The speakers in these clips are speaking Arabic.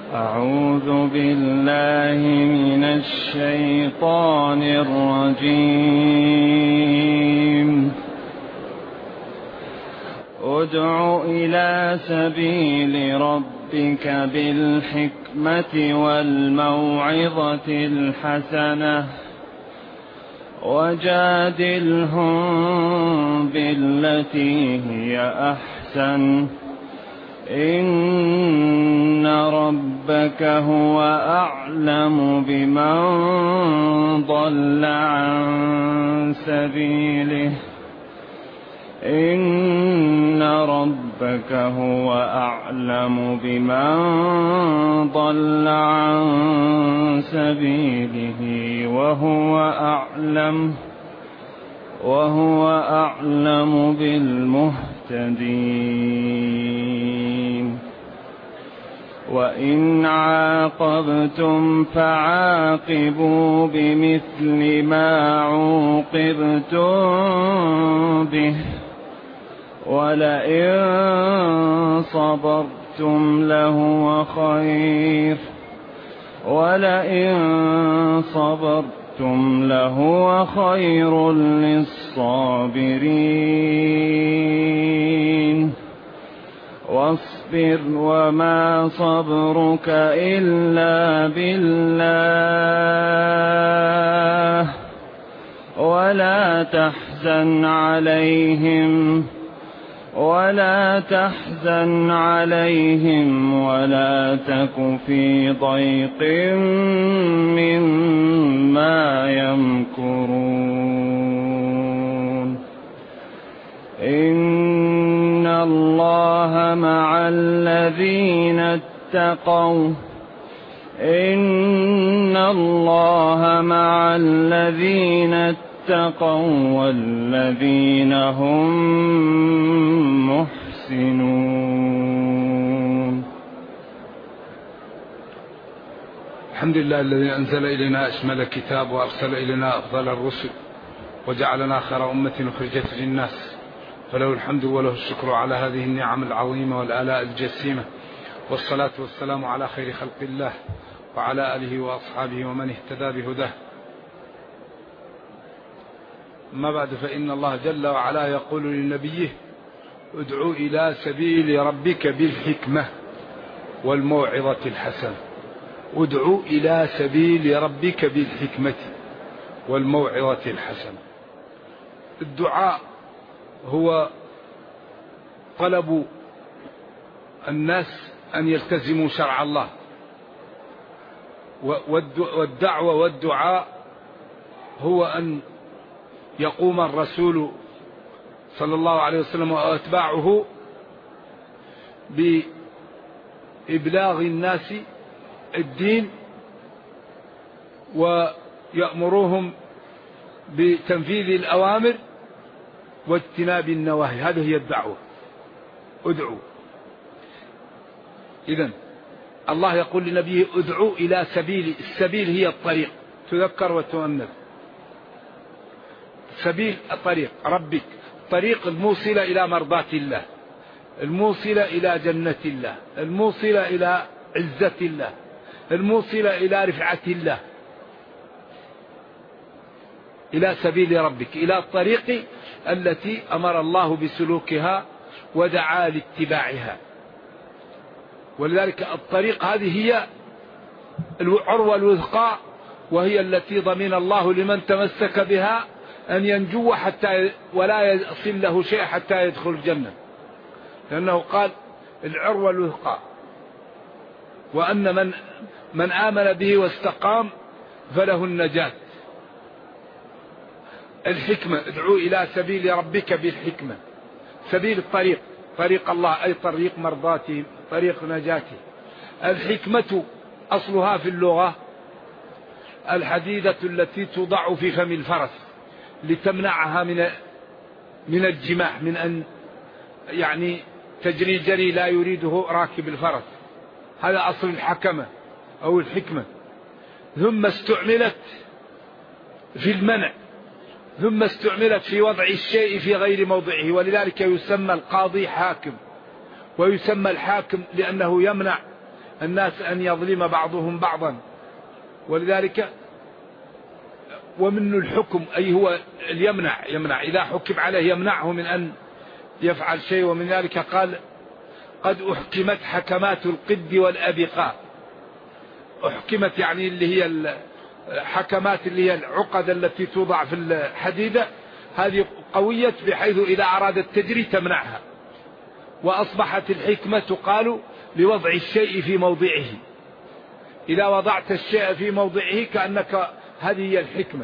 أعوذ بالله من الشيطان الرجيم. ادع إلى سبيل ربك بالحكمة والموعظة الحسنة وجادلهم بالتي هي أحسن إن ربك هو أعلم بمن ضل عن سبيله إن ربك هو أعلم بمن ضل عن سبيله وهو أعلم بالمهتدين. وإن عاقبتم فعاقبوا بمثل ما عوقبتم به ولئن صبرتم لهو خير للصابرين. واصبر وما صبرك إلا بالله ولا تحزن عليهم ولا تك في ضيق مما يمكرون. إن الله مع الذين اتقوا والذين هم محسنون. الحمد لله الذي أنزل إلينا أشمل الكتاب وأرسل إلينا أفضل الرسل وجعلنا خير أمة أخرجت للناس، فله الحمد وله الشكر على هذه النعم العظيمة والآلاء الجسيمة، والصلاة والسلام على خير خلق الله وعلى آله وأصحابه ومن اهتدى بهداه. أما بعد، فإن الله جل وعلا يقول لنبيه: ادعو إلى سبيل ربك بالحكمة والموعظة الحسنة. ادعو إلى سبيل ربك بالحكمة والموعظة الحسنة. الدعاء هو طلب الناس أن يلتزموا شرع الله، والدعوة والدعاء هو أن يقوم الرسول صلى الله عليه وسلم وأتباعه بإبلاغ الناس الدين ويأمروهم بتنفيذ الأوامر واجتناب النواهي. هذه هي الدعوة. ادعوا. إذن الله يقول لنبيه: ادعوا إلى سبيل. السبيل هي الطريق، تذكر وتؤنث. سبيل طريق ربك، طريق الموصلة إلى مرضاة الله، الموصلة إلى جنة الله، الموصلة إلى عزة الله، الموصلة إلى رفعة الله. إلى سبيل ربك، إلى الطريق التي أمر الله بسلوكها ودعا لاتباعها. ولذلك الطريق هذه هي العروة الوثقى، وهي التي ضمن الله لمن تمسك بها أن ينجو حتى ولا يصل له شيء حتى يدخل الجنة، لأنه قال العروة الوثقى، وأن من آمن به واستقام فله النجاة. الحكمة: ادعو إلى سبيل ربك بالحكمة. سبيل الطريق، طريق الله، أي طريق مرضاته، طريق نجاته. الحكمة أصلها في اللغة الحديدة التي توضع في فم الفرس لتمنعها من الجماح، من أن يعني تجري جري لا يريده راكب الفرس. هذا أصل الحكمة أو الحكمة. ثم استعملت في المنع، ثم استعملت في وضع الشيء في غير موضعه. ولذلك يسمى القاضي حاكم، ويسمى الحاكم لأنه يمنع الناس أن يظلم بعضهم بعضا. ولذلك ومن الحكم أي هو يمنع إذا حكم عليه يمنعه من أن يفعل شيء. ومن ذلك قال قد أحكمت حكمات القد والأبقاء. أحكمت يعني اللي هي الحكمات اللي هي العقد التي توضع في الحديدة، هذه قوية بحيث إذا أرادت تجري تمنعها. وأصبحت الحكمة تقال لوضع الشيء في موضعه، إذا وضعت الشيء في موضعه كأنك هذه هي الحكمة.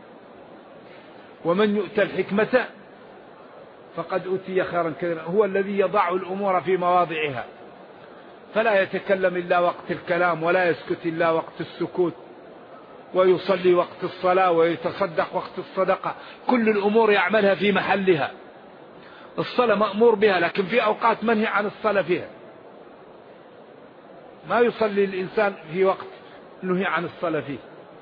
ومن يؤتى الحكمة فقد أوتي خيرا كثيرا، هو الذي يضع الأمور في مواضعها، فلا يتكلم إلا وقت الكلام، ولا يسكت إلا وقت السكوت، ويصلي وقت الصلاة، ويتصدق وقت الصدقة. كل الأمور يعملها في محلها. الصلاة مأمور بها، لكن في أوقات منهي عن الصلاة فيها. ما يصلي الإنسان في وقت نهي عن الصلاة فيه.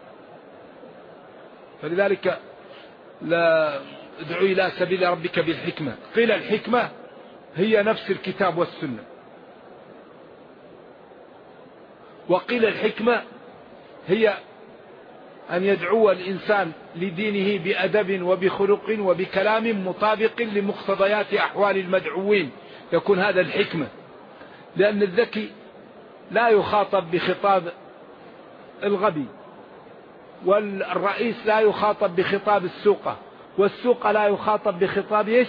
فلذلك لا ادعو إلى سبيل ربك بالحكمة. قيل الحكمة هي نفس الكتاب والسنة، وقيل الحكمة هي أن يدعو الإنسان لدينه بأدب وبخلق وبكلام مطابق لمقتضيات أحوال المدعوين، يكون هذا الحكمة. لأن الذكي لا يخاطب بخطاب الغبي، والرئيس لا يخاطب بخطاب السوقة، والسوقة لا يخاطب بخطاب ايش؟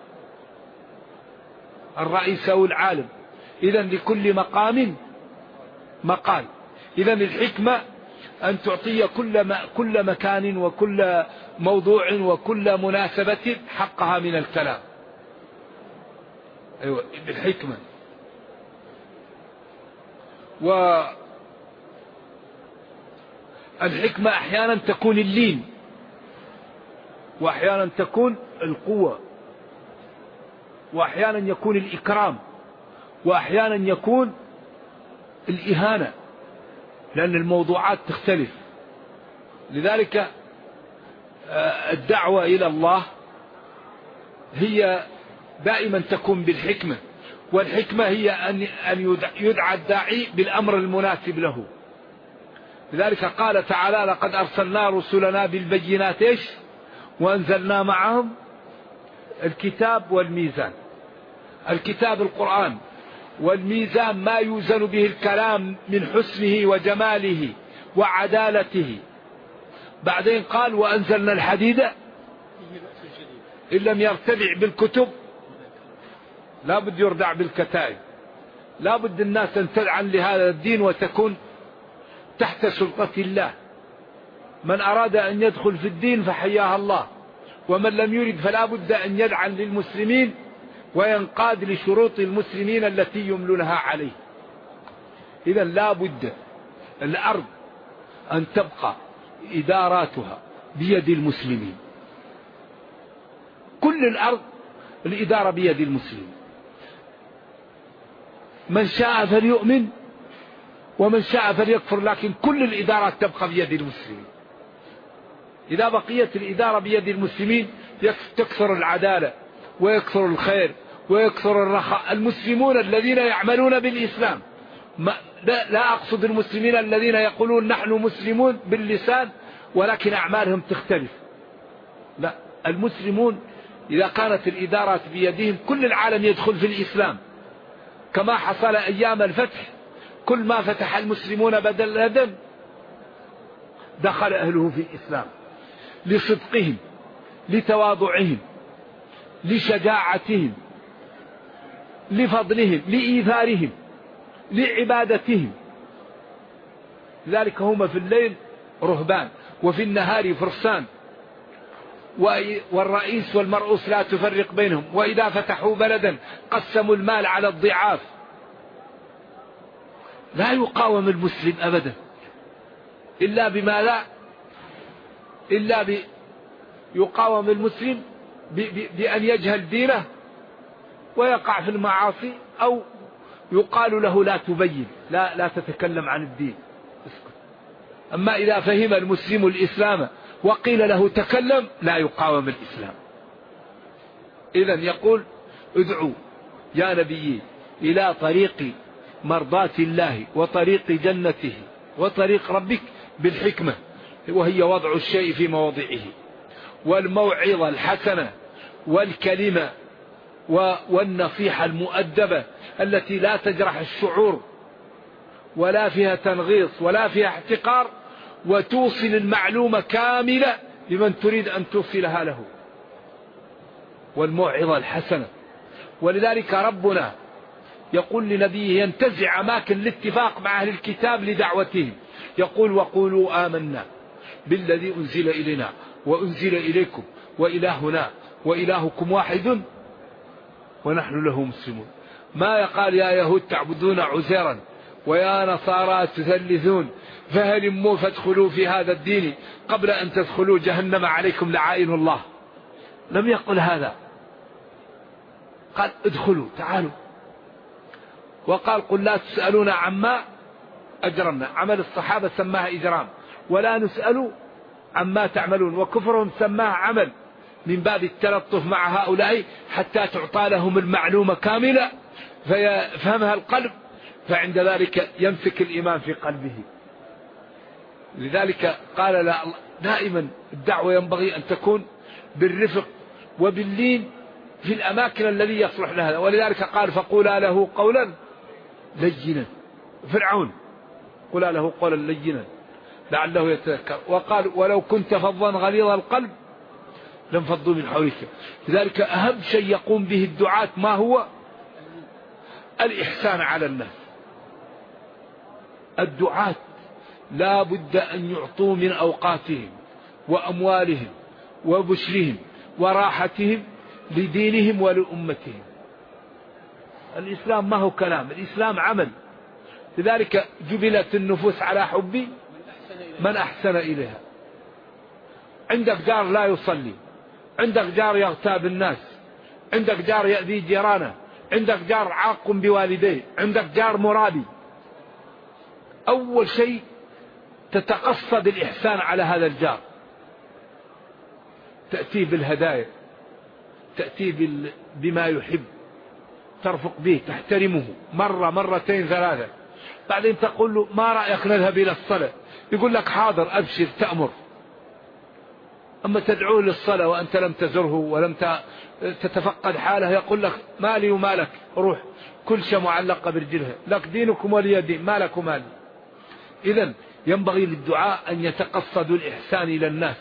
الرئيس أو العالم. إذن لكل مقام مقال. إذن الحكمة أن تعطي كل مكان وكل موضوع وكل مناسبة حقها من الكلام. أيوة بالحكمة. والحكمة أحيانا تكون اللين، وأحيانا تكون القوة، وأحيانا يكون الإكرام، وأحيانا يكون الإهانة، لأن الموضوعات تختلف. لذلك الدعوة إلى الله هي دائما تكون بالحكمة، والحكمة هي أن يدعى الداعي بالأمر المناسب له. لذلك قال تعالى لقد أرسلنا رسلنا بالبينات إيش؟ وأنزلنا معهم الكتاب والميزان. الكتاب القرآن، والميزان ما يوزن به الكلام من حسنه وجماله وعدالته. بعدين قال وأنزلنا الحديد إن لم يرتدع بالكتب لا بد يردع بالكتائب. لا بد الناس أن تدعن لهذا الدين وتكون تحت سلطة الله. من أراد أن يدخل في الدين فحياه الله، ومن لم يرد فلا بد أن يدعن للمسلمين وينقاد لشروط المسلمين التي يملونها عليه. إذا لا بد الأرض أن تبقى إداراتها بيد المسلمين. كل الأرض الإدارة بيد المسلمين. من شاء فليؤمن ومن شاء فليكفر، لكن كل الإدارات تبقى بيد المسلمين. إذا بقيت الإدارة بيد المسلمين تكثر العدالة ويكثر الخير ويكثر الرخاء. المسلمون الذين يعملون بالإسلام، لا أقصد المسلمين الذين يقولون نحن مسلمون باللسان ولكن أعمالهم تختلف، لا، المسلمون إذا كانت الإدارات بيدهم كل العالم يدخل في الإسلام، كما حصل أيام الفتح. كل ما فتح المسلمون بدل الهدم دخل أهله في الإسلام، لصدقهم، لتواضعهم، لشجاعتهم، لفضلهم، لإيثارهم، لعبادتهم. لذلك هم في الليل رهبان وفي النهار فرسان، والرئيس والمرؤوس لا تفرق بينهم. وإذا فتحوا بلدا قسموا المال على الضعاف. لا يقاوم المسلم أبدا إلا بما لا يقاوم المسلم بأن يجهل دينه ويقع في المعاصي، أو يقال له لا تبين، لا تتكلم عن الدين، اسكت. أما إذا فهم المسلم الإسلام وقيل له تكلم لا يقاوم الإسلام. إذن يقول ادعوا يا نبي إلى طريق مرضاة الله وطريق جنته وطريق ربك بالحكمة، وهي وضع الشيء في موضعه، والموعظة الحسنة، والكلمة والنصيحة المؤدبة التي لا تجرح الشعور ولا فيها تنغيص ولا فيها احتقار، وتوصل المعلومة كاملة لمن تريد أن توصلها له، والموعظة الحسنة. ولذلك ربنا يقول لنبيه ينتزع أماكن الاتفاق مع أهل الكتاب لدعوتهم، يقول وقولوا آمنا بالذي أنزل إلينا وأنزل إليكم وإلهنا وإلهكم واحد ونحن له مسلمون. ما يقال يا يهود تعبدون عزيرا ويا نصارى تثلثون فهلموا فادخلوا في هذا الدين قبل أن تدخلوا جهنم عليكم لعائن الله. لم يقل هذا، قال ادخلوا تعالوا. وقال قل لا تسألون عما أجرمنا، عمل الصحابة سماها إجرام، ولا نسأل عما تعملون، وكفرهم سماها عمل، من باب التلطف مع هؤلاء حتى تعطى لهم المعلومة كاملة فيفهمها القلب، فعند ذلك يمسك الإيمان في قلبه. لذلك قال لا، دائما الدعوة ينبغي أن تكون بالرفق وباللين في الأماكن الذي يصلح لها. ولذلك قال فقولا له قولا لينا، فرعون قولا له قولا لينا لعله يتذكر. وقال ولو كنت فظا غليظ القلب لانفضوا من حولك. لذلك أهم شيء يقوم به الدعاة ما هو؟ الإحسان على الناس. الدعاة لا بد أن يعطوا من أوقاتهم وأموالهم وبشرهم وراحتهم لدينهم ولأمتهم. الإسلام ما هو كلام، الإسلام عمل. لذلك جبلت النفوس على حب من أحسن إليها. عندك جار لا يصلي، عندك جار يغتاب الناس، عندك جار يأذي جيرانه، عندك جار عاق بوالديه، عندك جار مرابي، أول شيء تتقصد الإحسان على هذا الجار، تأتي بالهدايا، تأتي بما يحب، ترفق به، تحترمه مرة مرتين ثلاثة. بعدين تقول له ما رأيك نذهب إلى الصلاة؟ يقول لك حاضر أبشر تأمر. أما تدعوه للصلاة وأنت لم تزره ولم تتفقد حاله يقول لك مالي ومالك، روح كل شيء معلقة برجلها، لك دينكم ولي دين، مالك ومالي. إذن ينبغي للدعاء أن يتقصدوا الإحسان إلى الناس.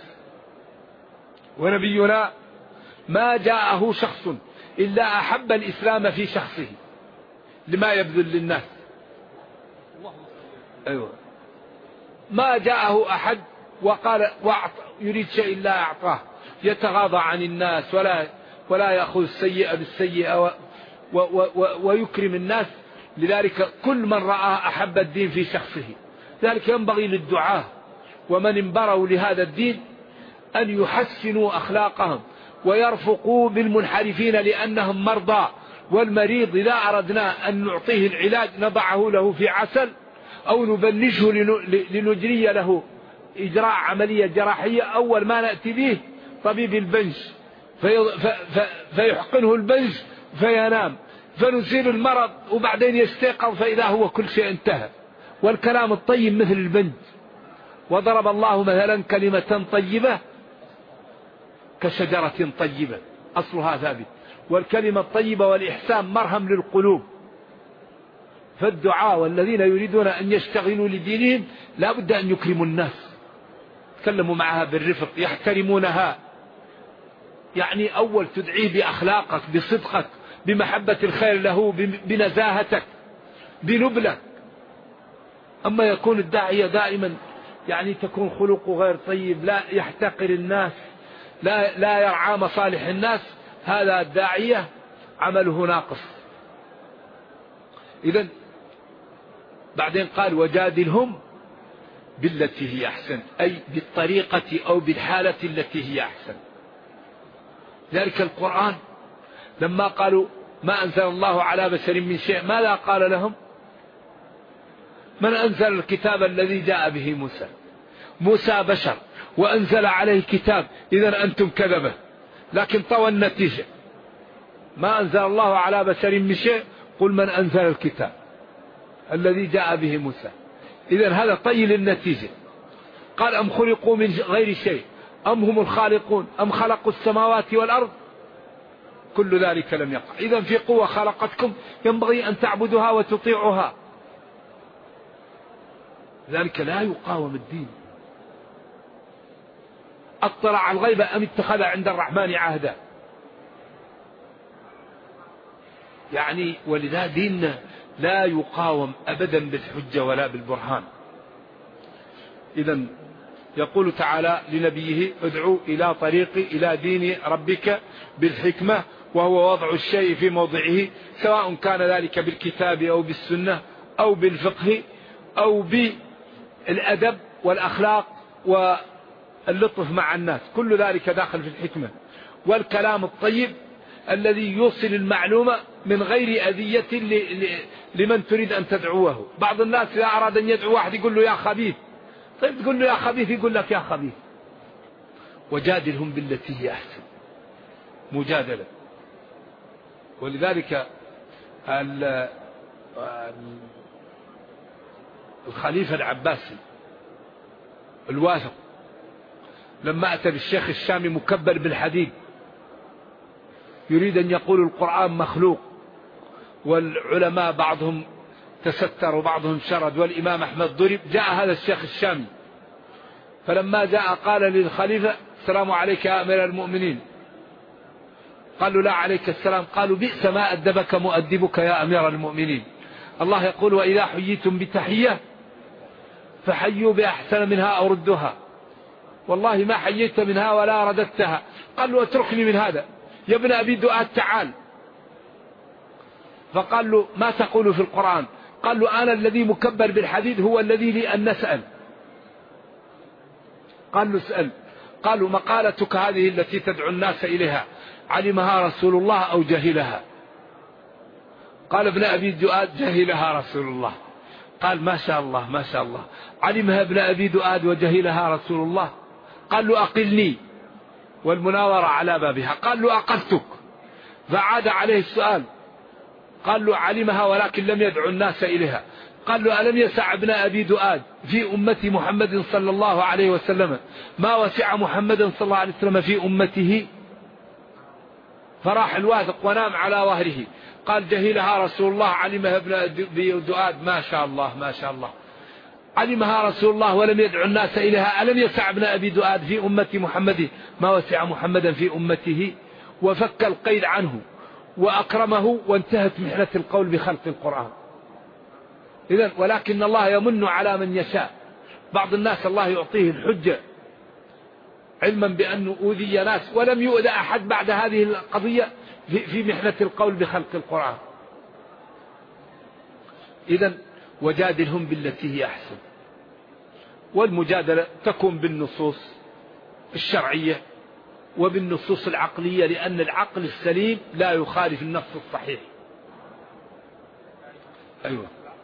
ونبينا ما جاءه شخص إلا أحب الإسلام في شخصه لما يبذل للناس. أيوة. ما جاءه أحد وقال يريد شيء إلا أعطاه، يتغاضى عن الناس ولا يأخذ السيئة بالسيئة ويكرم الناس. لذلك كل من رأى أحب الدين في شخصه. ذلك ينبغي للدعاة ومن انبروا لهذا الدين أن يحسنوا أخلاقهم ويرفقوا بالمنحرفين لأنهم مرضى. والمريض إذا أردنا أن نعطيه العلاج نضعه له في عسل أو نبنجه لنجري له إجراء عملية جراحية، أول ما نأتي به طبيب البنج فيحقنه البنج فينام، فنزيل المرض وبعدين يستيقظ فإذا هو كل شيء انتهى. والكلام الطيب مثل البنج. وضرب الله مثلا كلمة طيبة كشجرة طيبة أصلها ثابت. والكلمة الطيبة والإحسان مرهم للقلوب. فالدعاء والذين يريدون أن يشتغلوا لدينهم لا بد أن يكرموا الناس، يتكلموا معها بالرفق، يحترمونها. يعني أول تدعيه بأخلاقك، بصدقك، بمحبة الخير له، بنزاهتك، بنبلك. أما يكون الداعية دائما يعني تكون خلقه غير طيب، لا يحتقر الناس، لا يرعى مصالح الناس، هذا الداعية عمله ناقص. إذن بعدين قال وجادلهم بالتي هي أحسن، أي بالطريقة أو بالحالة التي هي أحسن. ذلك القرآن لما قالوا ما أنزل الله على بشر من شيء ماذا قال لهم؟ من أنزل الكتاب الذي جاء به موسى؟ موسى بشر وأنزل عليه كتاب، إذن أنتم كذبة. لكن طوى النتيجة، ما أنزل الله على بشر من شيء، قل من أنزل الكتاب. الذي جاء به موسى. إذن هذا طي للنتيجة. قال أم خلقوا من غير شيء أم هم الخالقون أم خلقوا السماوات والأرض كل ذلك لم يقع. إذن في قوة خلقتكم ينبغي أن تعبدوها وتطيعوها. ذلك لا يقاوم الدين. اطلع على الغيب أم اتخذ عند الرحمن عهدا. يعني ولذا ديننا لا يقاوم أبدا بالحجة ولا بالبرهان. إذن يقول تعالى لنبيه ادعو إلى طريق إلى دين ربك بالحكمة، وهو وضع الشيء في موضعه، سواء كان ذلك بالكتاب أو بالسنة أو بالفقه أو بالأدب والأخلاق واللطف مع الناس، كل ذلك داخل في الحكمة. والكلام الطيب الذي يوصل المعلومة من غير أذية لمن تريد أن تدعوه. بعض الناس إذا أراد أن يدعو واحد يقول له يا خبيث، طيب تقول له يا خبيث يقول لك يا خبيث. وجادلهم بالتي هي أحسن، مجادلة. ولذلك الخليفة العباسي الواثق لما أتى بالشيخ الشامي مكبر بالحديد يريد أن يقول القرآن مخلوق، والعلماء بعضهم تستر وبعضهم شرد والإمام أحمد ضرب، جاء هذا الشيخ الشامي فلما جاء قال للخليفة السلام عليك يا أمير المؤمنين. قالوا لا عليك السلام. قالوا بئس ما أدبك مؤدبك يا أمير المؤمنين، الله يقول وإذا حييتم بتحية فحيوا بأحسن منها أو ردوها، والله ما حييت منها ولا رددتها. قال له اتركني من هذا يا ابن أبي دؤاد تعال. فقال له ما تقول في القرآن؟ قال له أنا الذي مكبر بالحديد هو الذي لي أن نسأل. قال له اسأل. قالوا مقالتك هذه التي تدعو الناس إليها علمها رسول الله أو جهلها؟ قال ابن أبي دؤاد جهلها رسول الله. قال ما شاء الله ما شاء الله، علمها ابن أبي دؤاد وجهلها رسول الله؟ قال له أقلني، والمناظرة على بابها. قال له أقلتك. فعاد عليه السؤال، قال له علمها ولكن لم يدعو الناس إليها. قال له ألم يسع ابن أبي دؤاد في أمة محمد صلى الله عليه وسلم ما وسع محمد صلى الله عليه وسلم في أمته؟ فراح الواثق ونام على ظهره. قال جهلها رسول الله علمها ابن أبي دؤاد. ما شاء الله ما شاء الله، علمها رسول الله ولم يدعو الناس إليها. ألم يسع ابن أبي دؤاد في أمة محمد ما وسع محمدا في أمته؟ وفك القيد عنه وأكرمه وانتهت محنة القول بخلق القرآن. إذن ولكن الله يمن على من يشاء. بعض الناس الله يعطيه الحجة علما بأنه أوذي ناس ولم يؤذى أحد بعد هذه القضية في محنة القول بخلق القرآن. إذن وجادلهم بالتي هي أحسن. والمجادلة تكون بالنصوص الشرعية وبالنصوص العقلية، لأن العقل السليم لا يخالف النص الصحيح. أيوة.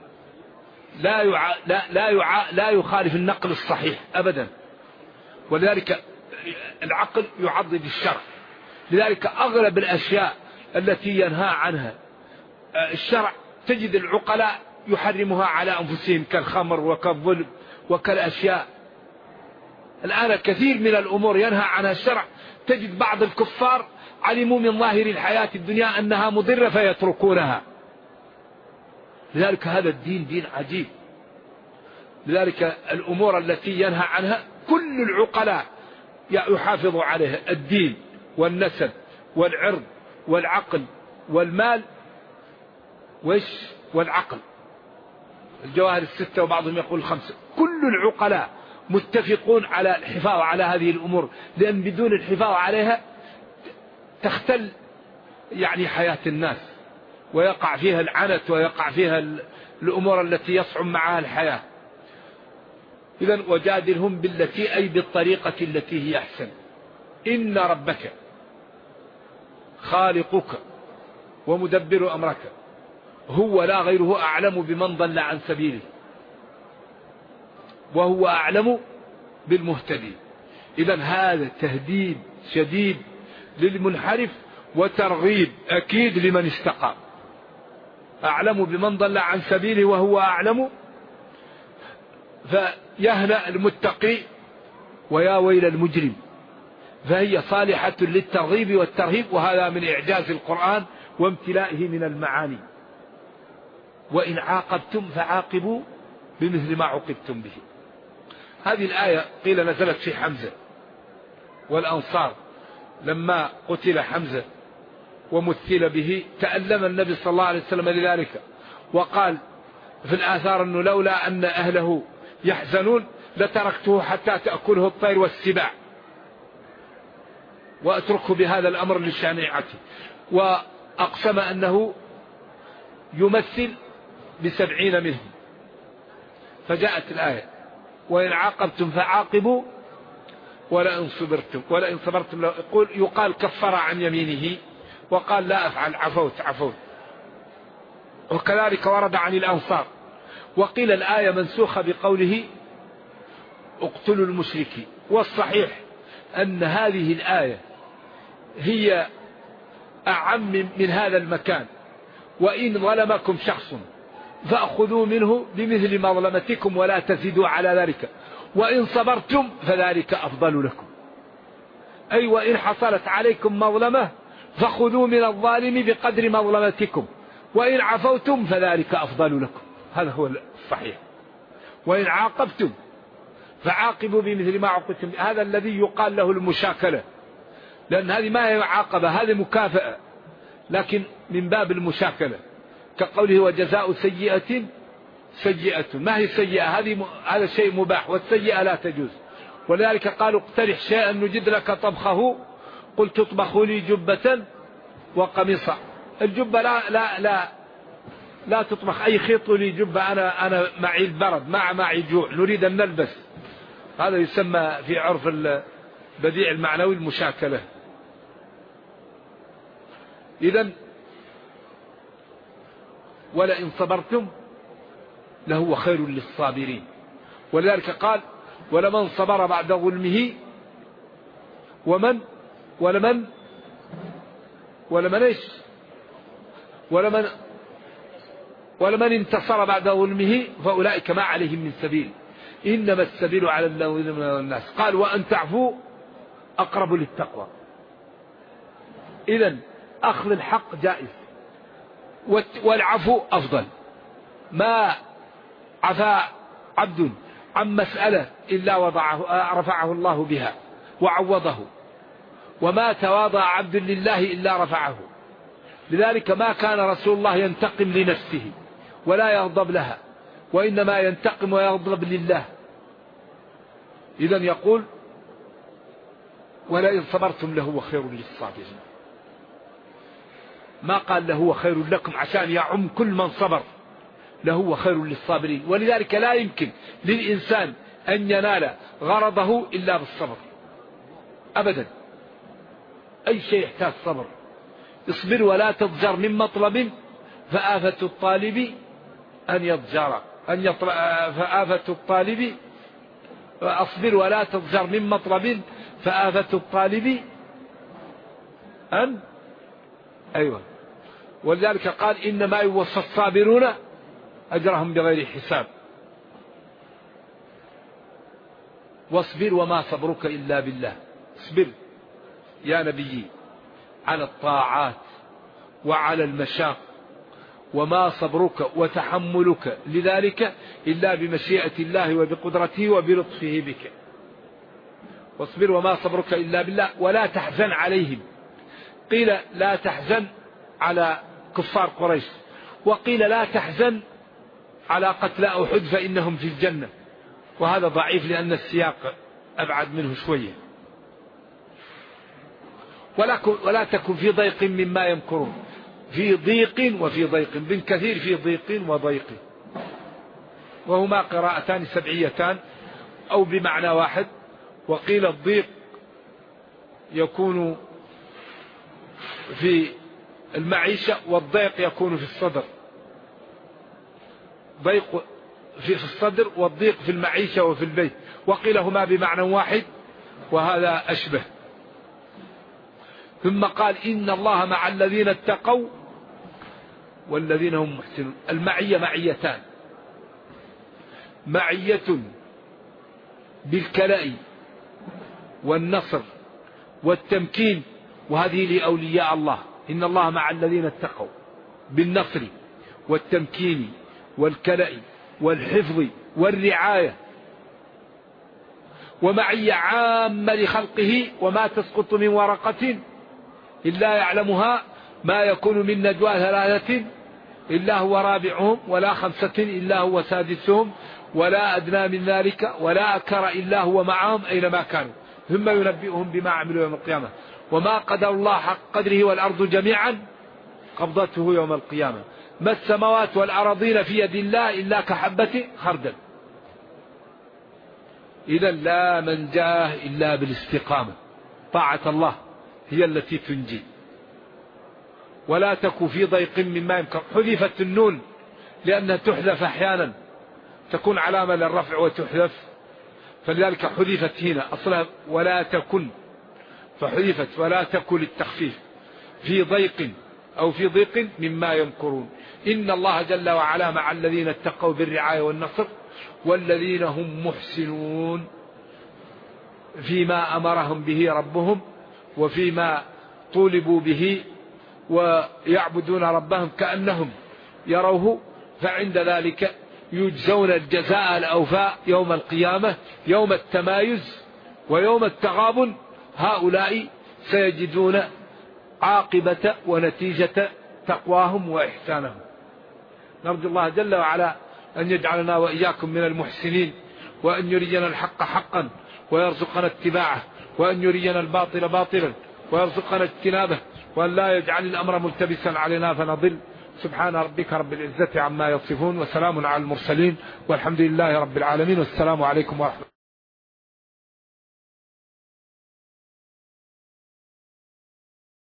لا يخالف النقل الصحيح أبدا. ولذلك العقل يعضد الشرع. لذلك أغلب الأشياء التي ينهى عنها الشرع تجد العقلاء يحرمها على أنفسهم، كالخمر وكالظلم وكالأشياء. الآن كثير من الأمور ينهى عنها الشرع تجد بعض الكفار علموا من ظاهر الحياة الدنيا أنها مضرة فيتركونها. لذلك هذا الدين دين عجيب. لذلك الأمور التي ينهى عنها كل العقلاء يحافظوا عليها، الدين والنسب والعرض والعقل والمال والعقل، الجواهر الستة وبعضهم يقول الخمسة. كل العقلاء متفقون على الحفاظ على هذه الأمور، لأن بدون الحفاظ عليها تختل يعني حياة الناس ويقع فيها العنت ويقع فيها الأمور التي يصعب معها الحياة. إذن وجادلهم بالتي أي بالطريقة التي هي أحسن. إن ربك خالقك ومدبر أمرك هو لا غيره أعلم بمن ضل عن سبيله وهو أعلم بالمهتدين. إذن هذا تهديد شديد للمنحرف وترغيب أكيد لمن استقام. أعلم بمن ضل عن سبيله وهو أعلم. فيهنأ المتقي ويا ويل المجرم. فهي صالحة للترغيب والترهيب، وهذا من إعجاز القرآن وامتلائه من المعاني. وإن عاقبتم فعاقبوا بمثل ما عوقبتم به. هذه الآية قيل نزلت في حمزة والأنصار لما قتل حمزة ومثل به، تألم النبي صلى الله عليه وسلم لذلك، وقال في الآثار أنه لولا أن أهله يحزنون لتركته حتى تأكله الطير والسباع وأتركه بهذا الأمر لشنيعته. وأقسم أنه يمثل ب70 منهم. فجاءت الآية وإن عاقبتم فعاقبوا ولئن صبرتم يقال كفر عن يمينه وقال لا أفعل، عفوت. وكذلك ورد عن الأنصار. وقيل الآية منسوخة بقوله اقتلوا المشركين. والصحيح أن هذه الآية هي أعم من هذا المكان. وإن ظلمكم شخص فأخذوا منه بمثل مظلمتكم ولا تزيدوا على ذلك، وإن صبرتم فذلك أفضل لكم. أي وإن حصلت عليكم مظلمة فخذوا من الظالم بقدر مظلمتكم، وإن عفوتم فذلك أفضل لكم. هذا هو الصحيح. وإن عاقبتم فعاقبوا بمثل ما عوقبتم. هذا الذي يقال له المشاكلة، لأن هذه ما هي عاقبة، هذه مكافأة، لكن من باب المشاكلة، كقوله وجزاء سيئة سيئة. ما هي سيئة؟ هذا شيء مباح، والسيئة لا تجوز. ولذلك قالوا اقترح شيئا نجد لك طبخه، قل تطبخوا لي جبة وقميصا. الجبة لا تطبخ. أي خيط لي جبة، أنا معي البرد، معي جوع، نريد أن نلبس. هذا يسمى في عرف البديع المعنوي المشاكلة. إذن ولئن صبرتم لهو خير للصابرين. ولذلك قال ولمن صبر بعد ظلمه ولمن انتصر بعد ظلمه فأولئك ما عليهم من سبيل، إنما السبيل على الذين من الناس. قال وأن تعفوا أقرب للتقوى. إذن أخذ الحق جائز والعفو أفضل. ما عفا عبد عن مسألة إلا رفعه الله بها وعوضه، وما تواضع عبد لله إلا رفعه. لذلك ما كان رسول الله ينتقم لنفسه ولا يغضب لها، وإنما ينتقم ويغضب لله. إذن يقول ولئن صبرتم لهو خير للصابرين. ما قال لهو خير لكم عشان يعم كل من صبر، لهو خير للصابرين. ولذلك لا يمكن للإنسان أن ينال غرضه إلا بالصبر أبدا. أي شيء يحتاج صبر. اصبر ولا تضجر من مطلب فآفة الطالب أن يضجر فآفة الطالب. أصبر ولا تضجر من مطلب فآفة الطالب أيوة. ولذلك قال إنما يوفى الصابرون أجرهم بغير حساب. واصبر وما صبرك إلا بالله. اصبر يا نبي على الطاعات وعلى المشاق، وما صبرك وتحملك لذلك إلا بمشيئة الله وبقدرته وبلطفه بك. واصبر وما صبرك إلا بالله ولا تحزن عليهم. قيل لا تحزن على كفار قريش، وقيل لا تحزن على قتلى أحد فإنهم في الجنة، وهذا ضعيف لأن السياق أبعد منه شوية. ولا تكن في ضيق مما يمكرون. في ضيق وفي ضيق، بن كثير في ضيق وضيق، وهما قراءتان سبعيتان أو بمعنى واحد. وقيل الضيق يكون في المعيشة والضيق يكون في الصدر. ضيق في الصدر والضيق في المعيشة وفي البيت. وقيل هما بمعنى واحد وهذا أشبه. ثم قال إن الله مع الذين اتقوا والذين هم محسنون. المعية معيتان: معية بالكلاء والنصر والتمكين، وهذه لأولياء الله. إن الله مع الذين اتقوا بالنصر والتمكين والكلاء والحفظ والرعاية. ومعية عامة لخلقه: وما تسقط من ورقة إلا يعلمها، ما يكون من نجوى ثلاثة إلا هو رابعهم، ولا خمسة إلا هو سادسهم، ولا أدنى من ذلك، ولا أكثر إلا هو معهم أينما كانوا، ثم ينبئهم بما عملوا يوم القيامة. وما قدر الله حق قدره والأرض جميعا قبضته يوم القيامة، ما السماوات والأراضين في يد الله إلا كحبة خردل. إذا لا منجاه إلا بالاستقامة. طاعة الله هي التي تنجي. ولا تك في ضيق مما يمكن. حذفت النون لأنها تحذف أحيانا، تكون علامة للرفع وتحذف، فلذلك حذفت هنا. أصلها ولا تكن، فحذفت ولا تكن للتخفيف. في ضيق أو في ضيق مما يمكرون. إن الله جل وعلا مع الذين اتقوا بالرعاية والنصر والذين هم محسنون فيما أمرهم به ربهم وفيما طولبوا به، ويعبدون ربهم كأنهم يروه، فعند ذلك يجزون الجزاء الأوفاء يوم القيامة، يوم التمايز ويوم التغابن. هؤلاء سيجدون عاقبة ونتيجة تقواهم وإحسانهم. نرجو الله جل وعلا أن يجعلنا وإياكم من المحسنين، وأن يرينا الحق حقا ويرزقنا اتباعه، وأن يرينا الباطل باطلا ويرزقنا اجتنابه، وأن لا يجعل الأمر ملتبسا علينا فنضل. سبحان ربك رب العزة عما يصفون، وسلام على المرسلين، والحمد لله رب العالمين، والسلام عليكم ورحمة الله.